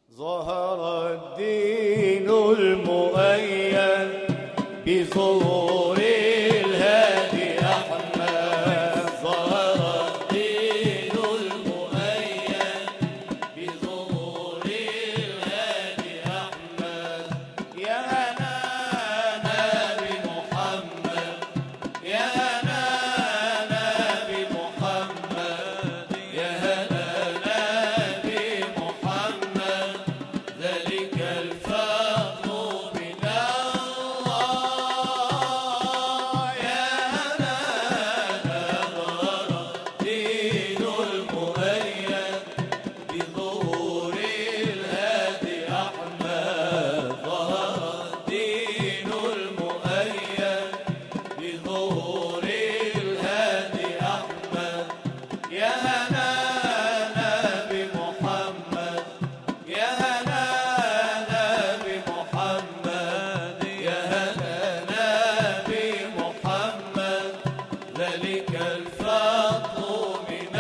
ظهر الدين المؤيد بظهور الهادي أحمد. ظهر الدين المؤيد بظهور الهادي أحمد. يا هنانا بمحمد، يا هنانا بمحمد، يا هنانا بمحمد. ذلك الفضل من الله. يا هنانا ظهر الدين المؤيد بظهور الهادي أحمد. ظهر الدين المؤيد بظهور الهادي أحمد. يا هنانا بمحمد، يا هنانا بمحمد، يا هنانا بمحمد. ذلك الفضل من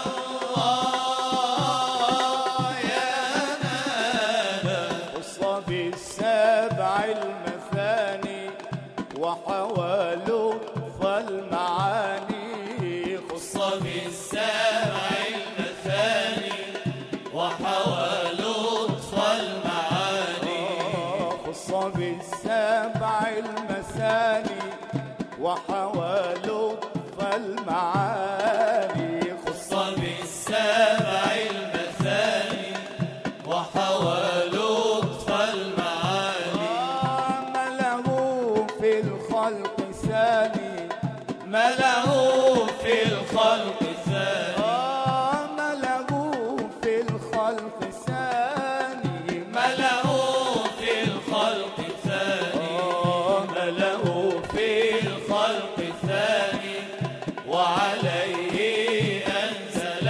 الله. يا هنانا خص بالسبع المثاني وحوى لطف المعاني. خص بالسبع المثاني وحوى لطف المعاني. خص بالسبع المثاني وحوى لطف المعاني. خص بالسبع المثاني وحوى لطف المعاني. ما له في الخلق ثاني، ما له في الخلق ثاني. ما له في الخلق ثاني، ما له في الخلق ثاني، ما له في الخلق ثاني. وعليه أنزل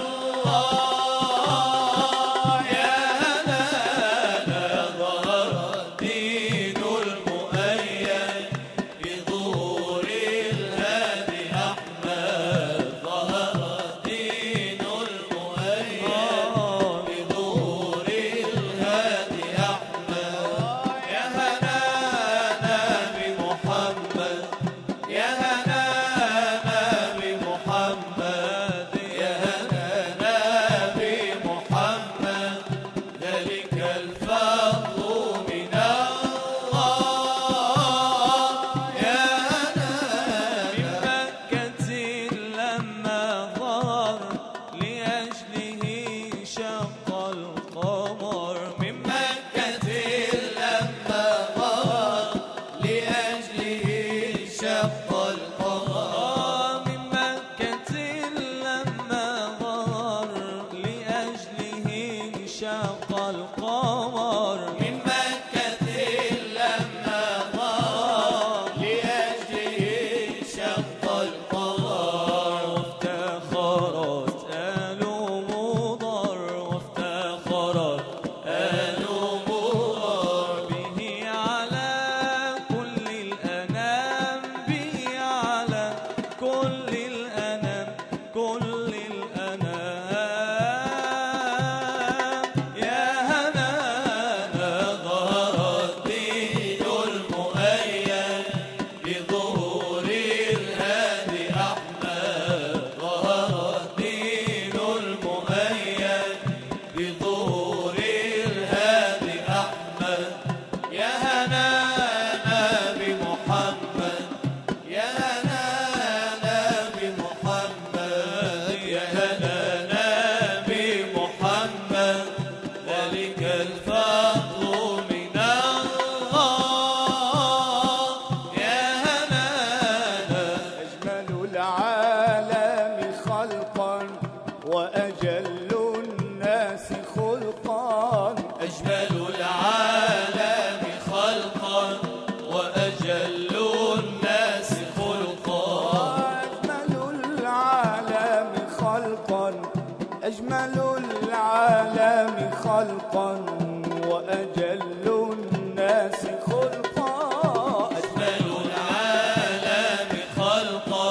الله. يا هنانا ظهر الدين المؤيد بظهور الهادي أحمد. ظهر الدين المؤيد بظهور الهادي أحمد. يا هنانا بمحمد، يا هنانا بمحمد، يا هنانا بمحمد. ذلك الفضل من الله. يا هنانا من مكة لما ظهر لأجله شق القمر. من مكة لما ظهر لأجله شق القمر. من مكة لما ظهر لأجله شق القمر. من مكة لما ظهر لأجله شق القمر. وافتخرت آل مضر، وافتخرت آل مضر به على كل الأنام. به على كل الأنام، كل الأنام. يا هنانا ظهر الدين المؤيد بظهور الهادي أحمد. ظهر الدين المؤيد بظهور الهادي أحمد. يا هنانا بمحمد، يا هنانا بمحمد، يا هنانا بمحمد. ذلك الفضل من الله. يا هنانا أجمل العالم خلقا وأجل الناس خلقا. أجمل العالم خلقا وأجل الناس خلقا. أجمل العالم خلقا، أجمل العالم خلقا وأجل الناس خلقا. أجمل العالم خلقا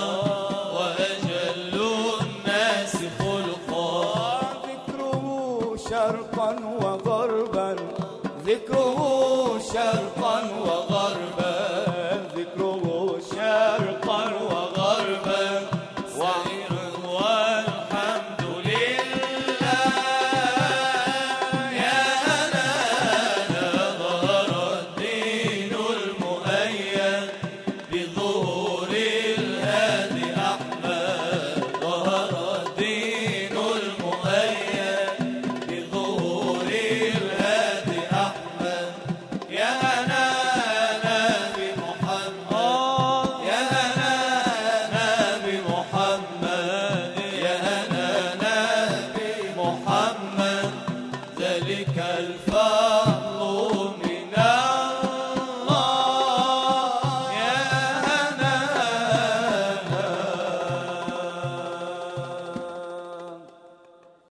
وأجل الناس خلقا. شرقا وغربا ذكره شرقا وغربا ذكره شرقا وغربا والحمد لله يا هنانا ظهر الدين المؤيد بظهور الهادي أحمد ظهر الدين المؤيد بظهور الهادي أحمد يا هنانا بمحمد يا هنانا بمحمد يا هنانا بمحمد ذلك الفرح